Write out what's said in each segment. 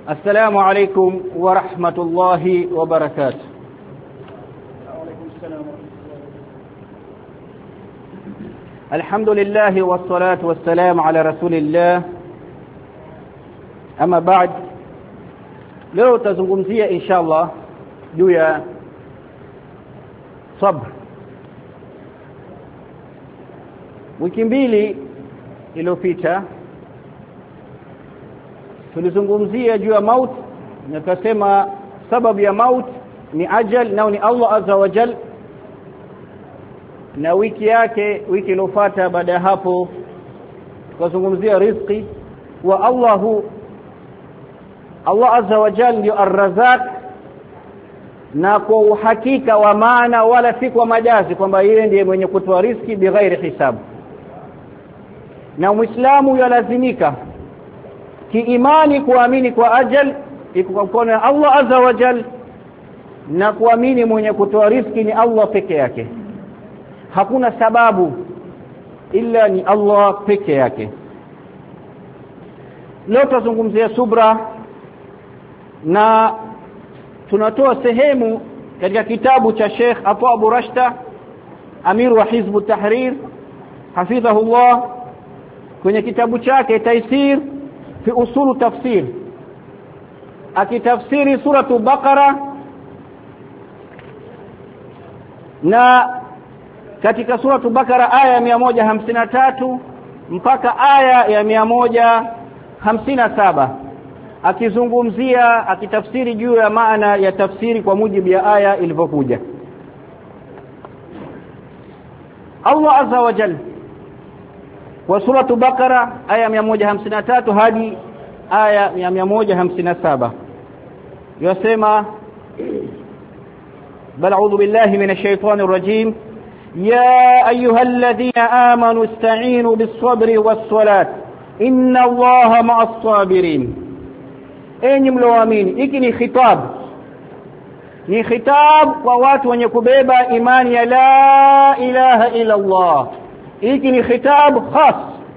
السلام عليكم ورحمة الله وبركاته. وعليكم السلام. الحمد لله والصلاة والسلام على رسول الله. أما بعد, leo tazungumzia inshallah juu ya sabr. Wiki mbili iliyopita tulizungumzia juu ya maut, na tukasema sababu ya maut ni ajal, nao ni Allah azza wa jal. Na wiki iliyofuata baada ya hapo tukazungumzia riziki, wa Allah azza wa jal ndio ar-Razzaq, na kwa uhakika wa maana wala si kwa majazi kwamba yeye ndiye mwenye kutoa riziki bighairi hisabu. Na Muislamu yalazimika kiimani kuamini kwa ajal iko kwa mkono wa Allah azza wa jal, na kuamini mwenye kutoa riziki ni Allah peke yake. Hakuna sababu ila ni Allah peke yake. Leo tutazungumzia subra, na tunatoa sehemu katika kitabu cha Sheikh Abu Rashta Amir wa Hizb Tahrir hafidhahullah, kwenye kitabu chake Taysir fi usul tafsir, akitafsiri suratu Baqara. Na katika suratu Baqara aya ya 153 mpaka aya ya 157 akizungumzia akitafsiri juu ya maana ya tafsiri kwa mujibu ya aya ilivyokuja. Allah azza wa jalla wa suratu Baqara aya 153 hadi aya 157 yasema: bal a'udhu billahi minash shaitani rrajim, ya ayyuhalladhina amanu ista'inu bis-sabri was-salat inna Allaha ma'as sabirin. Enyi mlioamini, hiki ni khitab kwa watu wenye kubeba imani ya la ilaha illa Allah. Hiki ni khitab khas,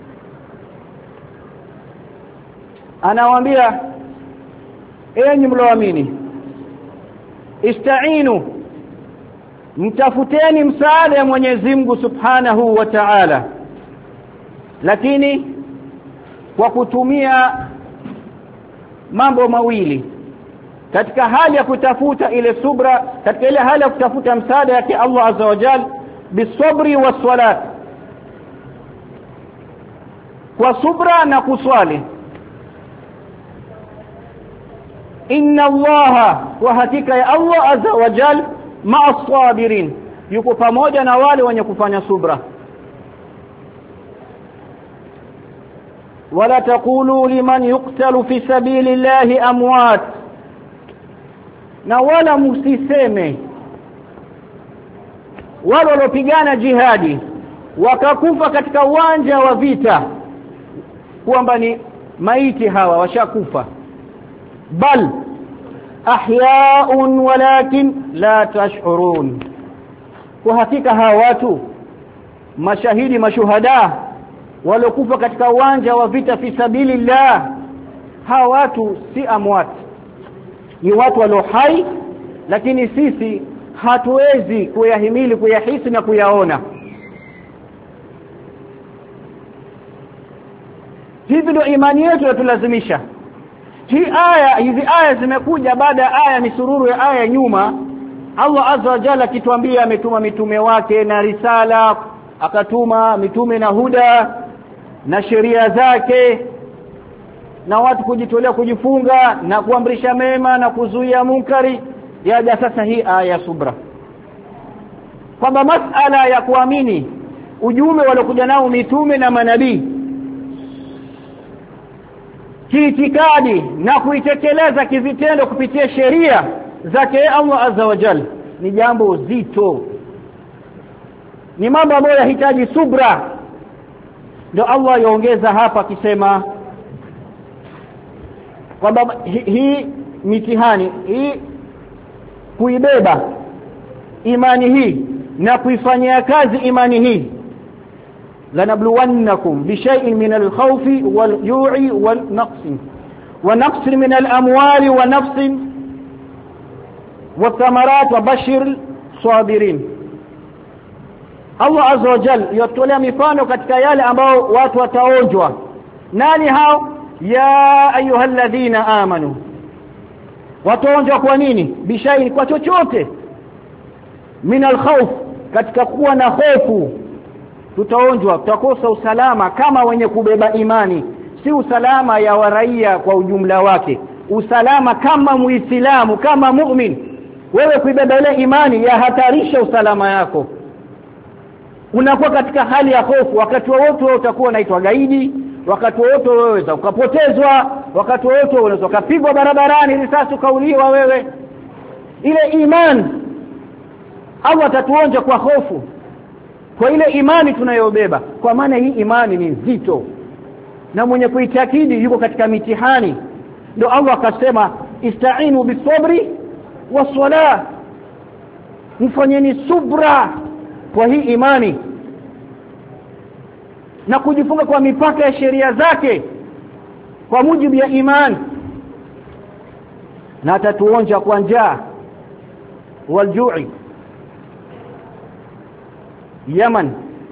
anawaambia enyi mlioamini, ista'inu, mtafuteni msaada ya Mwenyezi Mungu Subhanahu wa Ta'ala, lakini kwa kutumia mambo mawili katika hali ya kutafuta ile subra, katika ile hali ya kutafuta msaada yake Allah azza wa jalla, bisabri was-salat, kwa subra na kuswali. Inna Allaha, wa hakika ya Allah azza wa jalla, ma'as sabirin, yuko pamoja na wale wenye kufanya subra. wala taqulu liman yuqtalu fi sabilillahi amwat, na wala msiseme wale waliopigana jihadi wakakufa katika uwanja wa vita kwamba ni maiti, hawa washakufa. Bal ahyaun walakin la tash'urun, kwa hakika hawa watu mashahidi, mashuhada waliokufa katika uwanja wa vita fi sabilillah, hawa watu si amwat, ni watu walio hai, lakini sisi hatuwezi kuyahimili, kuyahisi na kuyaona. Hivi ndio imani yetu yatulazimisha. Hizi aya zimekuja baada ya aya misururu ya aya nyuma. Allah azza wa jalla kituambia ametuma mitume wake na risala, akatuma mitume na huda na sheria zake, na watu kujitolea kujifunga na kuamrisha mema na kuzuia munkari. Yaja sasa hii aya subra, kwamba masala ya kuamini ujumbe waliokuja nao mitume na manabii kiitikadi na kuitekeleza kivitendo kupitia sheria zake Allah azza wa jalla ni jambo zito, ni mambo ambayo yanahitaji subra. Ndio Allah yaongeza hapa akisema kwamba hii mitihani hii, kuibeba imani hii na kuifanyia kazi imani hii, lanabluwannakum bishay'in min al-khawfi wal-ju'i wal-naqsi wa naqsin min al-amwali wa nafsin wa thamarat wa bashir sabirin. Allah azza wa jalla yatolea mifano katika yale ambao watu wataonjwa. Nani hao? Ya ayyuhalladhina amanu. Wataonjwa kwa nini? Bishaini, kwa chochote. Min al-khawf, katika kuwa na hofu tutaonjwa, tutakosa usalama kama wenye kubeba imani, si usalama ya waraia kwa ujumla wake, usalama kama muislamu, kama mu'min. Wewe kuibeba ile imani ya hatarisha usalama yako, unakuwa katika hali ya hofu. Wakati wote utakuwa unaitwa gaidi, wakati wote wewe ukapotezwa, wakati wote unaweza kupigwa barabarani, risasi ukauliwa wewe. Ile imani Allah atatuonja kwa hofu, kwa ile imani tunayobeba, kwa maana hii imani ni nzito na mwenye kuitakidi yuko katika mitihani. Ndio Allah akasema ista'inu bisabri was-salah, mfanyeni subra kwa hii imani na kujifunga kwa mipaka ya sheria zake kwa mujibu ya imani. Na atatuonja kwa njaa waljui. Yaman,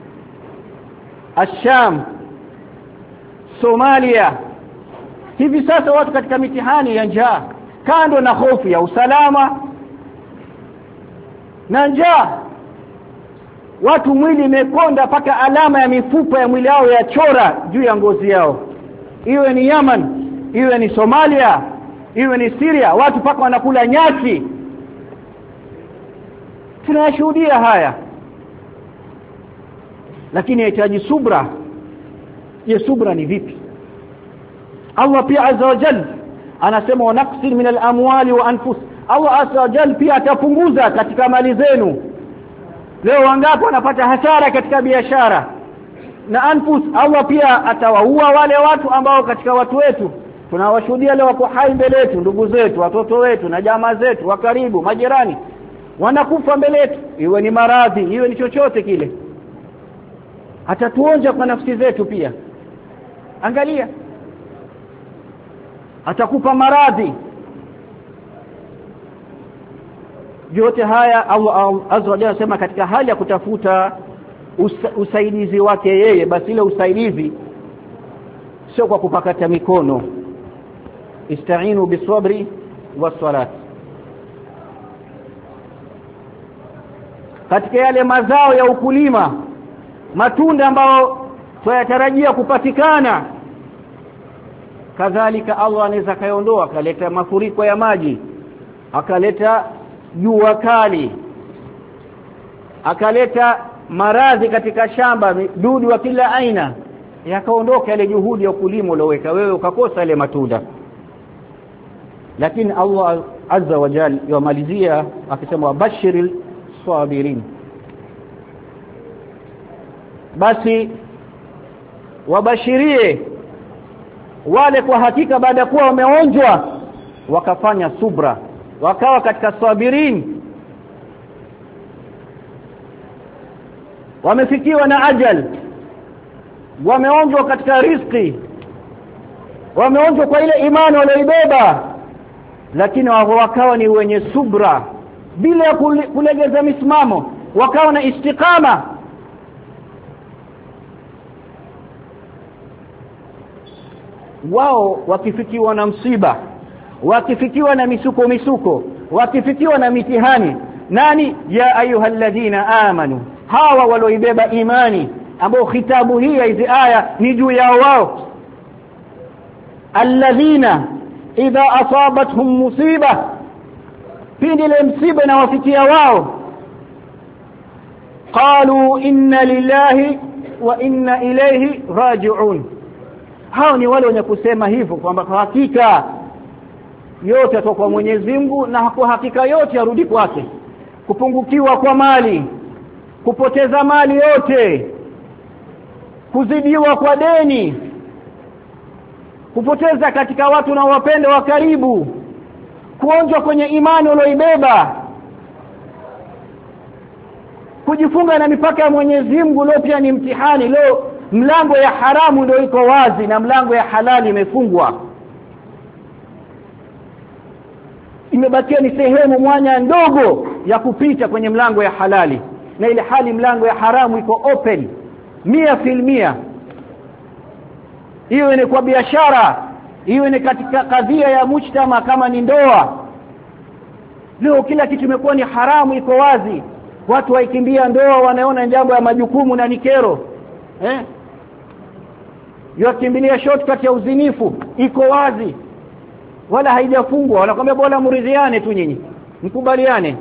Asham, Somalia, hivi sasa watu katika mitihani ya njaa, kando na hofu ya usalama na njaa. Watu mwili imekonda paka alama ya mifupa ya mwili wao ya chora juu ya ngozi yao. Iwe ni Yaman, iwe ni Somalia, iwe ni Syria, watu paka wanakula nyasi. Tunashuhudia haya. Lakini yahitaji subra. Je, subra ni vipi? Allah pia azza wa jalla anasema wa naqsin min al-amwali wa anfus. Allah azza wa jalla pia atapunguza katika mali zenu. Leo wangapi wanapata hasara katika biashara na anfus? Allah pia atawaua wale watu ambao katika watu wetu tunawashuhudia leo wako hai mbele yetu, ndugu zetu, watoto wetu na jamaa zetu wa karibu, majirani, wanakufa mbele yetu, iwe ni maradhi, iwe ni chochote kile. Atatuonja kwa nafsi zetu pia. Angalia, atakupa maradhi. Yote haya Allah azza wa jalla anasema katika hali ya kutafuta usaidizi wake yeye, basi ile usaidizi sio kwa kupakata mikono. Ista'inu bisabri was-salat. Katika yale mazao ya ukulima, matunda ambayo tunayatarajia kupatikana, kadhalika Allah anaweza kaiondoa, akaleta mafuriko ya maji, akaleta jua kali, akaleta maradhi katika shamba, dudu wa kila aina, yakaondoka ile juhudi ya ukulima ulioweka wewe, ukakosa ile matunda. Lakini Allah azza wa jalla yamalizia akisema wabashiril sabirin. Basi wabashirie wale kwa hakika baada ya kuwa wameonjwa wakafanya subra, wakawa katika sabirin, wamefikiwa na ajal, wameonjwa katika riziki, wameonjwa kwa ile imani walioibeba, lakini wakawa ni wenye subra bila ya kulegeza misimamo, wakawa na istiqama. Wao wakifikiwa na msiba, wakifikiwa na misuko, wakifikiwa na mitihani, nani? Ya ayyuhalladhina amanu, hawa walioibeba imani, ambao khitabu hii ya hizi aya ni juu yao wao. Alladhina idha asabatuhum musiba, pindi ile msiba inawafikia wao, qalu inna lillahi wa inna ilayhi raji'un. Hao ni wale wenye kusema hivyo kwamba kwa hakika yote yatoka kwa Mwenyezi Mungu na kwa hakika yote yarudi kwake. Kupungukiwa kwa mali, kupoteza mali yote, kuzidiwa kwa deni, kupoteza katika watu na wapende wa karibu, kuonjwa kwenye imani ulioibeba, kujifunga na mipaka ya Mwenyezi Mungu, leo pia ni mtihani. Leo mlango ya haramu ndio iko wazi na mlango ya halali imefungwa. imebakia ni sehemu mwanya ndogo ya kupita kwenye mlango ya halali, na ile hali mlango ya haramu iko open 100%. Hiyo ni kwa biashara, hiyo ni katika kadhia ya mujtama kama ni ndoa. Leo kila kitu imekuwa ni haramu, iko wazi. Watu waikimbia ndoa, wanaona jambo ya majukumu na nikero. Yakimbilia shortcut ya uzinifu, iko wazi. Wala haijafungwa, wanakuambia bora muridhiane tu nyinyi, mkubaliane.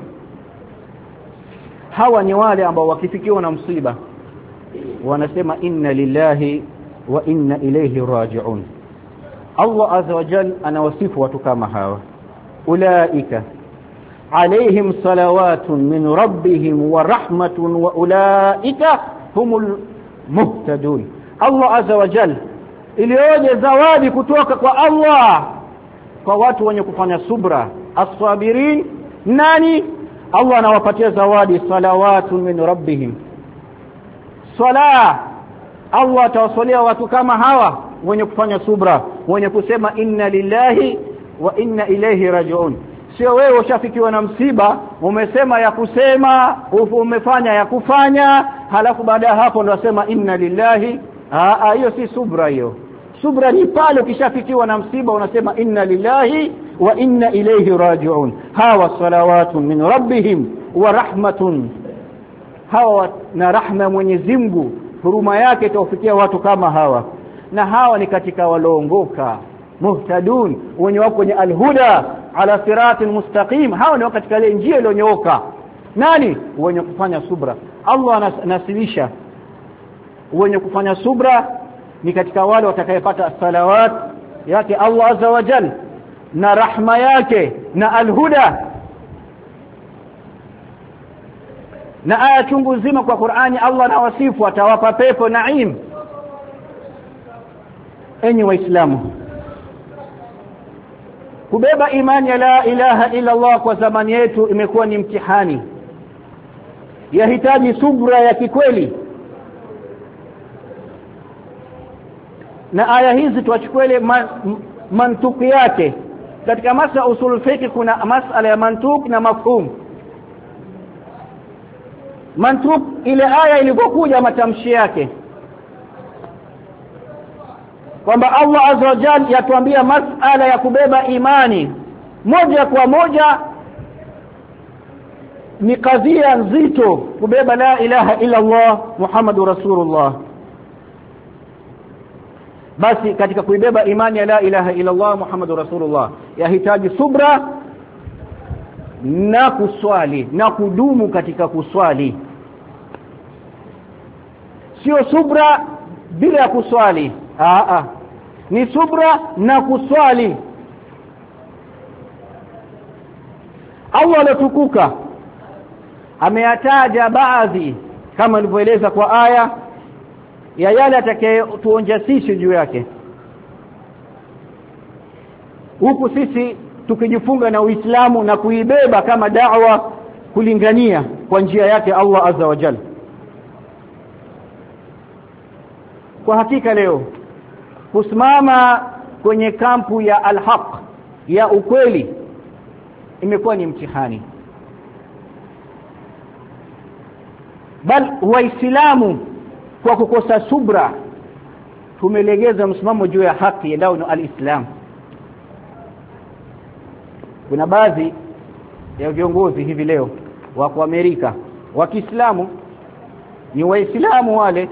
Hawa ni wale ambao wakifikiwa na msiba wanasema inna lillahi wa inna ilayhi raji'un. Allah azza wa jalla anawasifu watu kama hawa, ulaika عليهم صلوات من ربهم ورحمة وأولئك هم المهتدون. الله عز وجل ilioje zawadi kutoka kwa Allah kwa watu wenye kufanya subra, as-sabirin. Nani? Allah anawapatia zawadi, salawatun min rabbihim. Sala, Allah atawasalia watu kama hawa wenye kufanya subra, wenye kusema inna lillahi wa inna ilayhi raji'un. Sio wewe ushafikiwa na msiba umesema ya kusema, umefanya ya kufanya, halafu baada ya hapo ndo wasema inna lillahi. Hiyo si subra. Hiyo subra ni pale ukishafikiwa na msiba unasema inna lillahi wa inna ilayhi raji'un. Hawa salawatun min rabbihim wa rahmatun, hawa na rahma Mwenyezi Mungu, huruma yake itawafikia watu kama hawa. Na hawa ni katika walioongoka, muhtadun, wenye wako kwenye alhuda ala siratin mustaqim. Hawa ni katika ile njia iliyonyooka. Nani? Wenye kufanya subra. Allah anasilisha wenye kufanya subra ni katika wale watakayepata salawat yake Allah azza wa jalla na rahma yake na alhuda. Na aya chungu zima kwa Qur'ani Allah anawasifu atawapa pepo naim. Enyi waislamu, kubeba imani ya la ilaha illa Allah kwa zamani yetu imekuwa ni mtihani, yahitaji subra ya kikweli. Na aya hizi tuachukue mantuki yake. Katika masala usul fiqh kuna masala ya mantuk na mafhum. Mantuk, ile aya ilipokuja matamshi yake kwamba Allah azza wa jalla yatuambia masala ya kubeba imani moja kwa moja ni kadhia nzito, kubeba la ilaha illa Allah Muhammadur Rasulullah. Basi katika kuibeba imani ya la ilaha illa Allah Muhammadur Rasulullah yahitaji subra na kuswali na kudumu katika kuswali. Sio subra bila kuswali, ni subra na kuswali. Allah alitukuka ameyataja baadhi kama alivyoeleza kwa aya ya yale atakayetuonja sisi juu yake, huku sisi tukijifunga na Uislamu na kuibeba kama da'wa, kulingania kwa njia yake Allah azza wa jalla. Kwa hakika leo kusimama kwenye kampu ya al-haq, ya ukweli, imekuwa ni mtihani. Bal waislamu kwa kukosa subra tumelegeza msimamo juu ya haki ndio ni al-Islam. Kuna baadhi ya viongozi hivi leo wako Amerika wa Kiislamu, ni waislamu wale,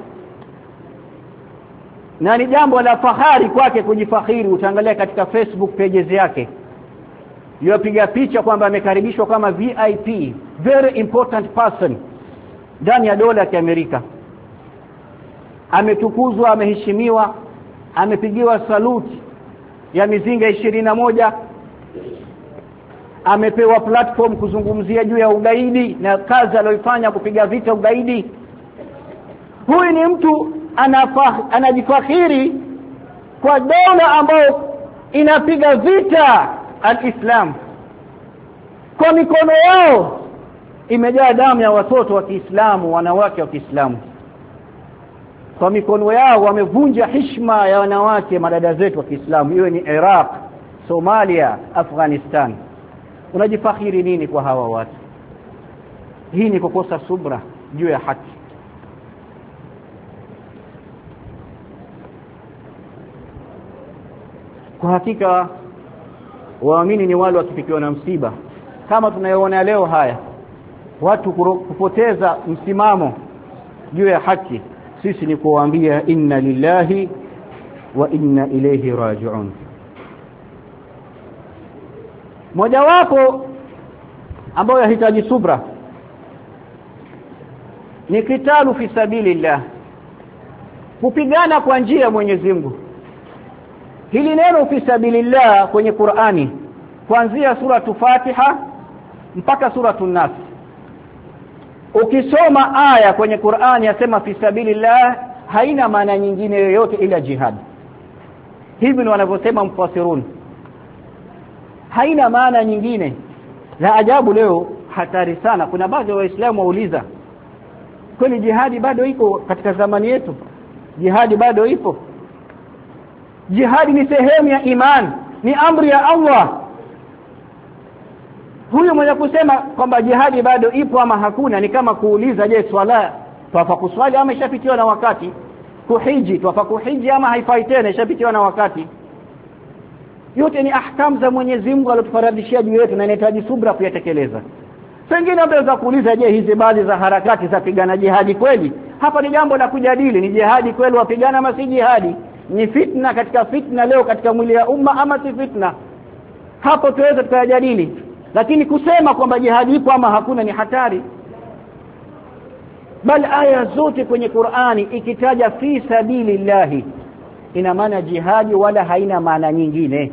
na ni jambo la fahari kwake kujifakhiri. Utaangalia katika Facebook pages yake yopiga picha kwamba amekaribishwa kama VIP, very important person ndani ya dola ya Amerika. Ametukuzwa, ameheshimiwa, amepigiwa salute ya mizinga 21, amepewa platform kuzungumzia juu ya ugaidi na kazi aliyofanya kupiga vita ugaidi. Huyu ni mtu anajifakhiri kwa dola ambayo inapiga vita al-Islam. Kwa mikono yao imejaa damu ya watoto wa Kiislamu, wanawake wa Kiislamu. Kwa mikono yao wamevunja heshima ya wanawake madada zetu wa Kiislamu, iwe ni Iraq, Somalia, Afghanistan. unajifakhiri nini kwa hawa watu? Hii ni kukosa subra juu ya haki. Kwa hakika waamini ni wale wakifikiwa na msiba kama tunayoona leo haya, watu kupoteza msimamo juu ya haki, sisi ni kuwaambia inna lillahi wa inna ilayhi raji'un. Mojawapo ambayo yahitaji subra ni kitalu fi sabilillah, kupigana kwa njia ya Mwenyezi Mungu. Hili neno fi sabilillah kwenye Qur'ani kuanzia suratu Fatiha mpaka suratu Nas, ukisoma aya kwenye Qur'ani yasema fi sabilillah, haina maana nyingine yoyote ila jihad. Hivi ni wanavyosema mufassirun, haina maana nyingine. La ajabu leo hatari sana, kuna baadhi ya waislamu wauliza, kwani jihadi bado iko katika zamani yetu? Jihadi bado ipo? Jihadi ni sehemu ya iman, ni amri ya Allah. Huyu mwenye kusema kwamba jihadi bado ipo ama hakuna ni kama kuuliza, je, swala twafa kuswali ama ishapitiwa na wakati? Kuhiji twafa kuhiji ama haifai tena, ishapitiwa na wakati? Yote ni ahkam za Mwenyezi Mungu aliyotufaradhishia juu yetu na inahitaji subra kuyatekeleza. Pengine unaweza kuuliza, je, hizi baadhi za harakati za pigana jihadi kweli? Hapa ni jambo la kujadili, ni jihadi kweli wapigana ama si jihadi? Ni fitna katika fitna leo katika mwili ya umma ama si fitna? Hapo tuweze tukajadili, lakini kusema kwamba jihadi ipo ama hakuna ni hatari. Bal aya zote kwenye Qur'ani ikitaja fi sabilillah ina maana jihadi, wala haina maana nyingine.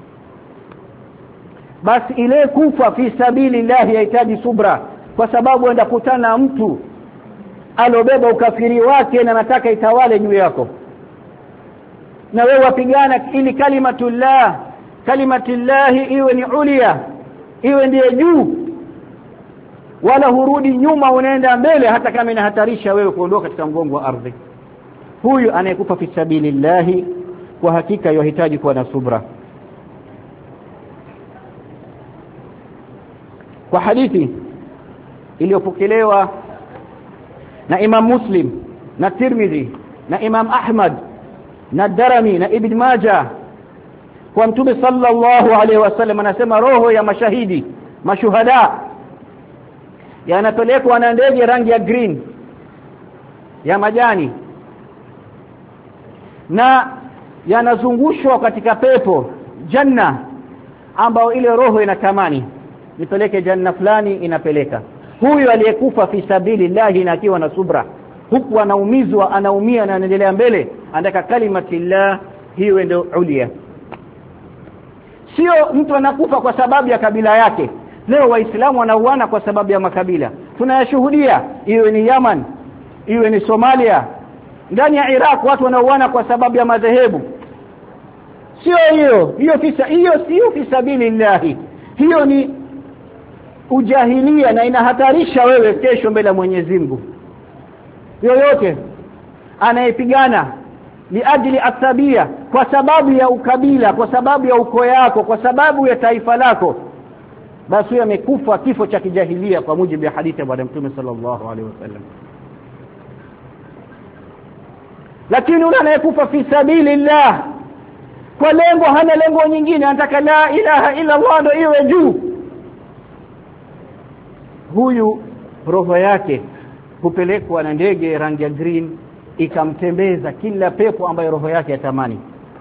Basi ile kufa fi sabilillah yahitaji subra, kwa sababu enda kutana mtu alobeba ukafiri wake na anataka itawale juu yako, na wewe wapigana ili kalimatullah iwe ni ulia, iwe ndiye juu, wala hurudi nyuma, unaenda mbele hata kama inahatarisha wewe kuondoka katika mgongo wa ardhi. Huyu anayekufa fi sabilillah kwa hakika yahitaji kuwa na subra. Kwa hadithi iliyopokelewa na Imam Muslim na Tirmidhi na Imam Ahmad na Darimi na Ibn Majah, kwa Mtume sallallahu alaihi wasallam anasema, roho ya mashahidi, mashuhada, yanapelekwa na ndege rangi ya green ya majani, na yanazungushwa katika pepo janna, ambao ile roho inatamani nipeleke janna fulani, inapeleka. Huyu aliyekufa fi sabilillah na akiwa na subra, huku anaumizwa, anaumia na anaendelea mbele, andaka kalimatillah hiyo ndio ulia. Sio mtu anakufa kwa sababu ya kabila yake. Leo waislamu wanauana kwa sababu ya makabila, tunayashuhudia, iwe ni Yaman, iwe ni Somalia, ndani ya Iraq watu wanauana kwa sababu ya madhehebu. Sio hiyo sio fi sabilillah, hiyo ni ujahilia na inahatarisha wewe kesho mbele ya Mwenyezi Mungu. Yoyote anayepigana liajili asabia, kwa sababu ya ukabila, kwa sababu ya ukoo yako, kwa sababu ya taifa lako, basi huyo amekufa kifo cha kijahilia kwa mujibu wa hadithi ya Bwana Mtume sallallahu alaihi wasallam. Lakini yule anayekufa fi sabilillah kwa lengo, hana lengo nyingine, anataka la ilaha illa Allah ndio iwe juu, huyu roho yake hupelekwa na ndege rangi ya green ikamtembeza kila pepo ambayo roho yake yatamani.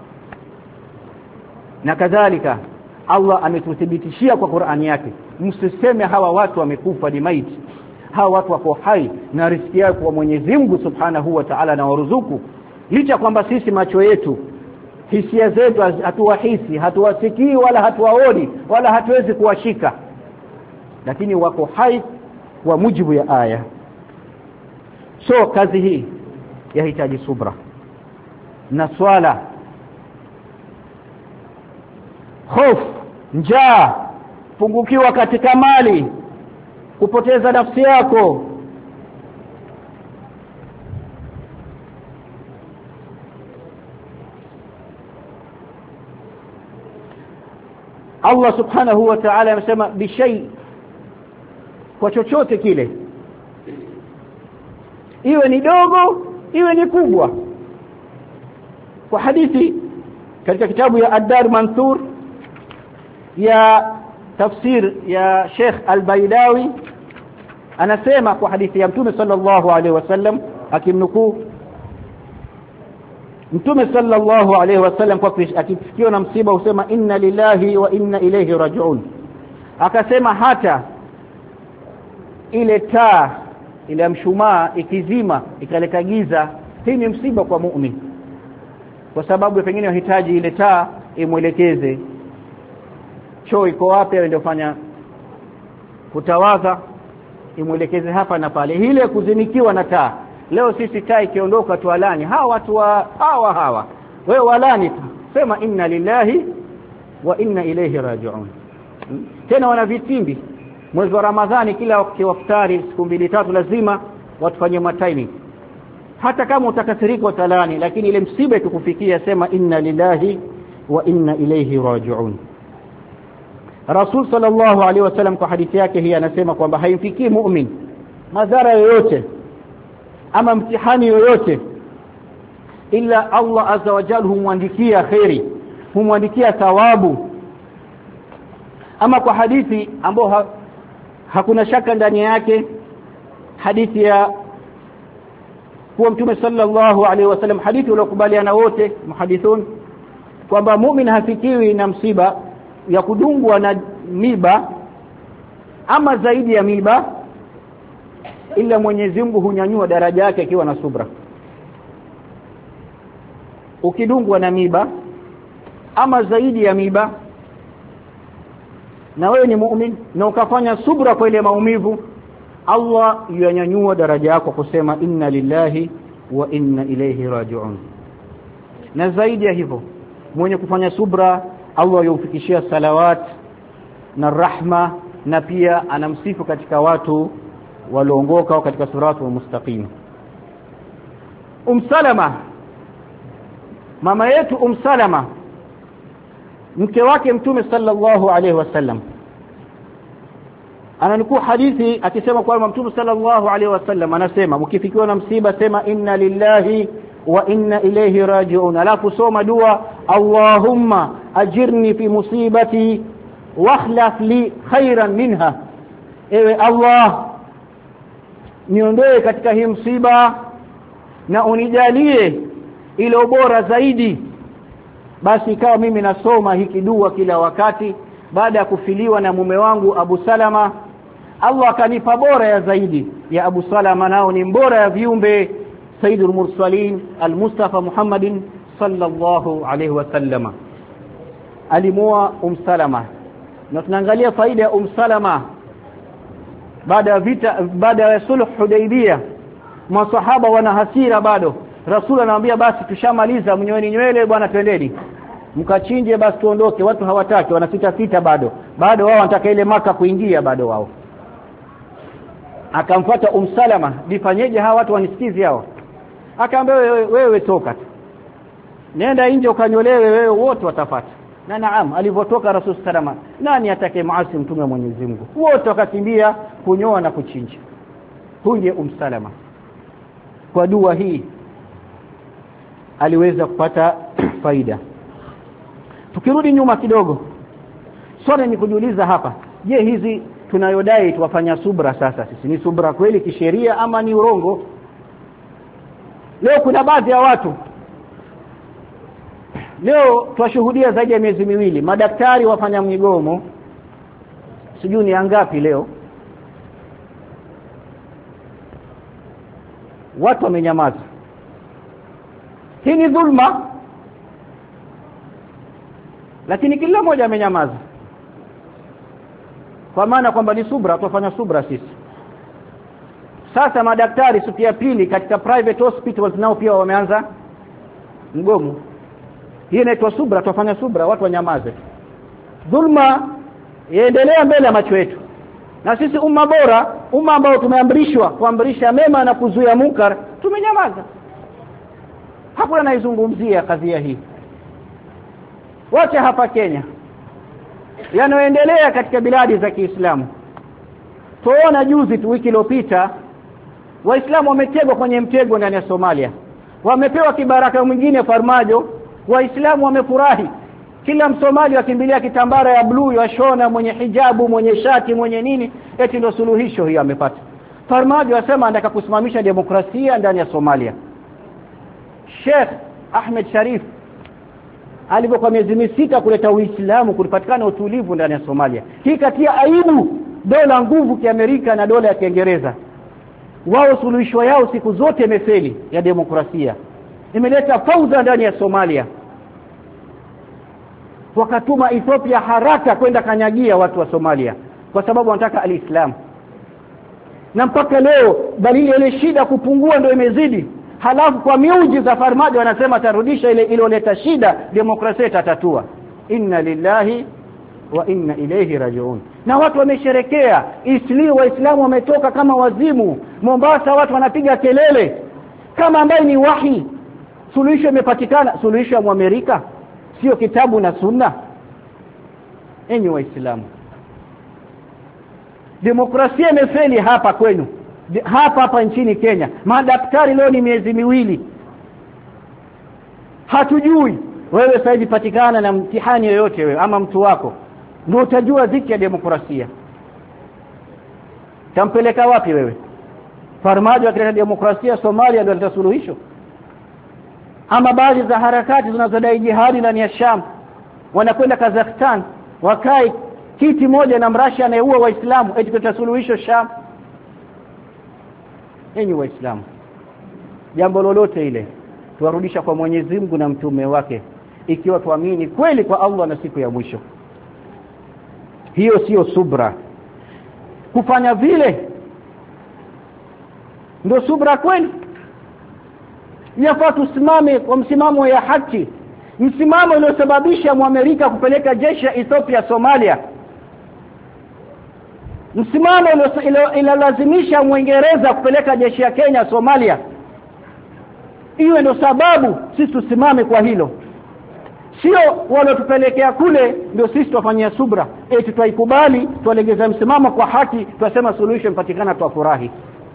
Na kadhalika Allah ametuthibitishia kwa Qur'ani yake, msiseme hawa watu wamekufa, ni maiti. Hawa watu wako hai na riziki yao kwa Mwenyezi Mungu Subhanahu wa Ta'ala na waruzuku. Licha kwamba sisi macho yetu, hisia zetu hatuwahisi, hatuwasikii, wala hatuwaoni, wala hatuwezi kuwashika, lakini wako hai kwa mujibu ya aya. So kazi hii yahitaji subra na swala, hofu, njaa, pungukiwa katika mali, kupoteza nafsi yako, Allah subhanahu wa ta'ala amesema bishay, kwa chochote kile, iwe ni dogo iwe ni kubwa. Kwa hadithi katika kitabu ya Ad-Dar Manthur ya tafsir ya Sheikh Al-Baidawi, anasema kwa hadithi ya Mtume sallallahu alaihi wasallam, akimnukuu Mtume sallallahu alaihi wasallam kwa akifikiwa na msiba husema inna lillahi wa inna ilayhi raji'un. Akasema hata ile taa ile mshumaa ikizima ikaleta giza, hii ni msiba kwa muumini, kwa sababu pengine wahitaji ile taa imwelekeze choo iko wapi, ndio fanya kutawadha, imwelekeze hapa na pale. Ile kuzinikiwa na taa, leo sisi taa ikiondoka tualani hawa watu hawa wewe walani tu, sema inna lillahi wa inna ilayhi raji'un. Tena wana vitimbi mwezi wa Ramadhani, kila wakati wa iftari siku 2-3 lazima watufanye matiming, hata kama utakasirika utalani, lakini ile msiba ikufikia sema inna lillahi wa inna ilayhi raji'un. Rasul sallallahu alaihi wasallam kwa hadithi yake hii anasema kwamba haimfikii muumini madhara yoyote ama mtihani yoyote ila Allah azza wa jalla humwandikia khairi, humwandikia thawabu. Ama kwa hadithi ambayo hakuna shaka ndani yake, hadithi ya kwa Mtume sallallahu alaihi wasallam, hadithi uliokubaliana wote muhadithun kwamba muumini hafikiwi na msiba ya kudungwa na miba ama zaidi ya miba ila Mwenyezi Mungu hunyanyua daraja yake akiwa na subra. Ukidungwa na miba ama zaidi ya miba na wewe ni muumini na ukafanya subra kwa ile maumivu, Allah yanyanyua daraja yako kusema inna lillahi wa inna ilayhi raji'un. Na zaidi ya hivyo, mwenye kufanya subra Allah yumfikishia salawat na rahma, na pia anamsifu katika watu walioongoka katika siratul mustaqim. Salama, mama yetu Salama, mke wake Mtume sallallahu alaihi wasallam, ananukuu hadithi akisema kwamba Mtume sallallahu alaihi wasallam anasema mkifikiwa na msiba sema inna lillahi wa inna ilayhi raji'un, alafu soma dua Allahumma ajirni fi musibati wakhlaf li khairan minha, ewe Allah niondoe katika hii msiba na unijalie ile bora zaidi. Basi ikawa mimi nasoma hiki dua kila wakati baada ya kufiliwa na mume wangu Abu Salama, Allah akanipa bora ya zaidi ya Abu Salama, nao ni mbora ya viumbe Sayyidul Mursalin al-Mustafa Muhammadin sallallahu alayhi wasallam. Alimuoa Salama, na tunaangalia faida ya Salama baada ya vita, baada ya sulh Hudaybiyah. Masahaba wana hasira bado, Rasul anawaambia basi tushamaliza, mnyoeni nywele bwana, twendeni mkachinje basi tuondoke. Watu hawataki, wanasita bado wao wanataka ile Maka kuingia bado wao. Akamfuata Salama, nifanyeje hawa watu wanisikizi hao? Akaambia wewe toka, nenda nje ukanyolewe, wewe wote watafuata. Na naam, alipotoka Rasul salama, nani atake maasi mtume wa Mwenyezi Mungu? Wote wakakimbia kunyoa na kuchinja. Huye Salama kwa dua hii aliweza kupata faida. Tukirudi nyuma kidogo, swali ni kujiuliza hapa, je, hizi tunayodai tuwafanya subra sasa sisi ni subra kweli kisheria ama ni urongo? Leo kuna baadhi ya watu, leo twashuhudia zaidi ya miezi miwili madaktari wafanya mgomo, sijui ni angapi leo, watu wamenyamaza. Hii ni dhulma, lakini kila mmoja amenyamaza, kwa maana kwamba ni subra, twafanya subra sisi. Sasa madaktari siku ya pili katika private hospitals nao pia wameanza mgomo. Hii inaitwa subra, twafanya subra, watu wanyamaze. Dhulma yaendelea mbele ya macho yetu, na sisi umma bora, umma ambao tumeamrishwa kuamrisha mema na kuzuia munkar, tumenyamaza. Hapo anaizungumzia kadhia hii. Wote hapa Kenya yanayoendelea katika biladi za Kiislamu. Tuona juzi tu wiki iliyopita Waislamu wametegwa kwenye mtego ndani ya Somalia. Wamepewa kibaraka mwingine Farmajo, Waislamu wamefurahi. Kila Msomali akimbilia kitambara ya blue ya shona, mwenye hijabu, mwenye shati, mwenye nini, eti ndio suluhisho hiyo amepata. Farmajo asema anataka kusimamisha demokrasia ndani ya Somalia. Sheikh Ahmed Sharif alipokuwa miezi 6 kuleta Uislamu, kulipatikana utulivu ndani ya Somalia. Hii katia aibu dola nguvu kiamerika na dola ya Kiingereza. Wao suluhisho yao siku zote imefeli ya demokrasia. Imeleta fauza ndani ya Somalia. Wakatuma Ethiopia haraka kwenda kanyagia watu wa Somalia kwa sababu wanataka alislam. Na mpaka leo dalili ile shida kupungua ndio imezidi. Halafu kwa miujiza Farmajo wanasema tarudisha ile iliyoleta shida, demokrasia itatatua. Inna lillahi wa inna ilayhi rajiun. Na watu wamesherekea, Waislamu wametoka kama wazimu. Mombasa watu wanapiga kelele kama ambaye ni wahi. Suluhisho imepatikana, suluhisho ya Amerika, sio kitabu na sunna. Enyi Waislamu, demokrasia imefeli hapa kwenu, hapa nchini Kenya. Madaktari leo ni miezi 2. Hatujui wewe sasa hivi patikana na mtihani yoyote wewe ama mtu wako, ndio utajua dhiki ya demokrasia. Tampeleka wapi wewe? Farmajo akileta demokrasia Somalia ndio litasuluhisho? Ama baadhi za harakati zinazodai jihadi ndani ya Sham wanakwenda Kazakhstan, wakai kiti moja na Mrasha anayeua Waislamu, eti tutasuluhisho Sham? Enyi Waislamu, jambo lolote ile tuwarudisha kwa Mwenyezi Mungu na mtume wake, ikiwa tuamini kweli kwa Allah na siku ya mwisho. Hiyo sio subra. Kufanya vile ndio subra kweli. Yafaa tusimame kwa msimamo ya haki, msimamo uliosababisha Amerika kupeleka jeshi la Ethiopia Somalia, msimamo ilalazimisha Mwingereza kupeleka jeshi ya Kenya Somalia. Hiyo ndio sababu sisi tusimame kwa hilo. Sio wale tupelekea kule ndio sisi tufanyia subra, eti tutaikubali, tulegeza msimamo kwa haki, tutasema solution patikana, tuafurahi.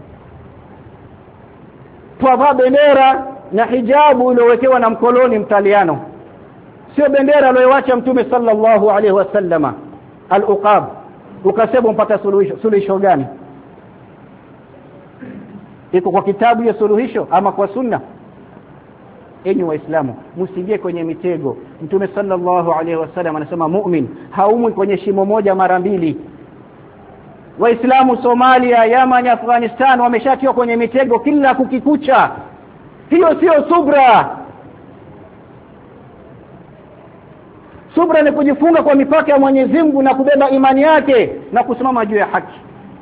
Tuavaa bendera na hijabu iliyowekewa na mkoloni Mtaliano, sio bendera aliyoacha Mtume sallallahu alaihi wasallama al-uqab. Ukasema mpata suluhisho gani? Iko kwa kitabu ya suluhisho ama kwa sunna? Enyi Waislamu, msije kwenye mitego. Mtume sallallahu alaihi wasallam anasema mu'min haumwi kwenye shimo moja mara mbili. Waislamu Somalia, Yemen, Afghanistan wameshatiwa kwenye mitego kila kukikucha. Hiyo sio subra. Subra ni kujifunga kwa mipaka ya Mwenyezi Mungu na kubeba imani yake na kusimama juu ya haki.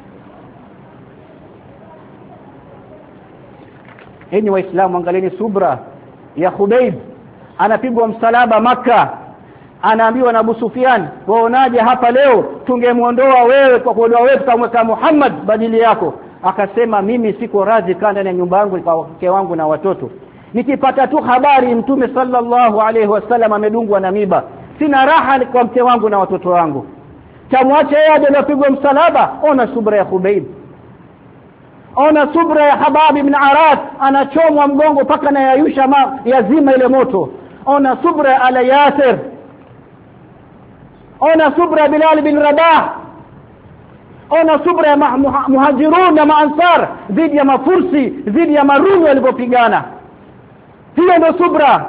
Enyi Waislamu, angalieni subra ya Khubayb. Anapigwa msalaba Makkah, anaambiwa na Abu Sufyan, waonaje hapa leo tungemuondoa wewe kwa kuondoa wewe tukamweka Muhammad badili yako? Akasema mimi siko radhi kaa ndani ya nyumba yangu kwa mke wangu na watoto, nikipata tu habari Mtume sallallahu alaihi wasallam amedungwa na miba, sina raha kwa mke wangu na watoto wangu. Tamwacha yeye ndio apigwe msalaba? Ona subra ya Khubayb. Ona subra ya Habab ibn Arat, anachomwa mgongo paka na yayusha yazima ile moto. Ona subra ya Ala Yasir. Ona subra ya Bilal bin Rabah. Ona subra ya Muhajirun na Maansar dhidi ya Mafursi, dhidi ya Marumi walipopigana. Hiyo ndio subra.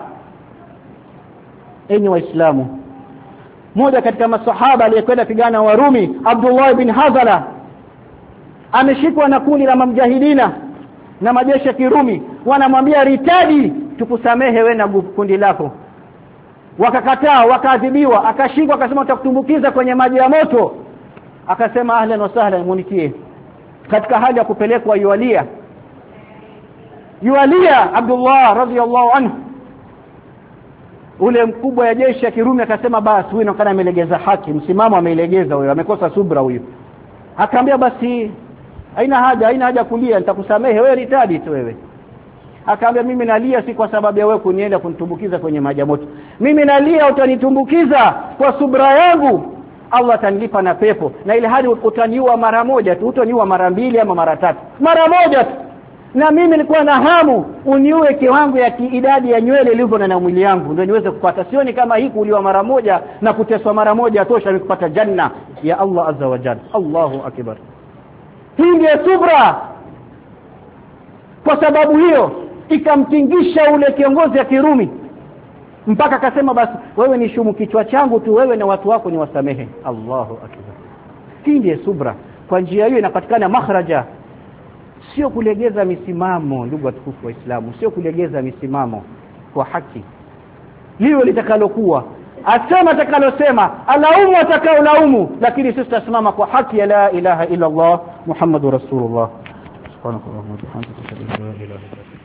Enyi Waislamu, mmoja katika masahaba aliyekwenda pigana Warumi, Abdullah bin Hazala, ameshikwa na kundi la mamjahidina na majeshi ya Kirumi, wanamwambia ritadi, tukusamehe wewe na kundi lako. Wakakataa, wakaadhibiwa, akashikwa, akasema utakutumbukiza kwenye maji ya moto. Akasema ahlan wa sahlan, munitie. Katika hali ya kupelekwa Yualia Abdullah radhiyallahu anhu, ule mkubwa ya jeshi ya Kirumi akasema basi huyu anaonekana amelegeza haki, msimamo ameilegeza huyo, amekosa subra huyo. Akaambia basi haina haja kulia, nitakusamehe wewe, ritadi tu wewe. Akaambia mimi nalia si kwa sababu ya wewe kunienda kunitumbukiza kwenye maji ya moto, mimi nalia utanitumbukiza kwa subra yangu. Allah atanilipa na pepo, na ile hadi utaniua mara moja tu, utaniua mara mbili ama mara tatu, mara moja tu. Na mimi nilikuwa na hamu uniue kiwango ya idadi ya nywele ilivyo na mwili yangu ndio niweze kupata. Sioni kama hii kuuliwa mara moja na kuteswa mara moja tosha nikupata janna ya Allah azza wa jalla. Allahu akbar. Hii ndio subra. Kwa sababu hiyo ikamtingisha ule kiongozi ya Kirumi mpaka akasema basi wewe ni shumu kichwa changu tu, wewe na watu wako ni wasamehe. Allahu akbar. Hii ndio subra. Kwa njia hiyo inapatikana makhraja. Sio kulegeza misimamo, ndugu watukufu wa Uislamu, sio kulegeza misimamo kwa haki. Liwe litakalokuwa, asema atakalosema, alaumu atakaolaumu, lakini sisi tutasimama kwa haki ya la ilaha illa Allah Muhammadur Rasulullah. Subhanallah wa bihamdihi.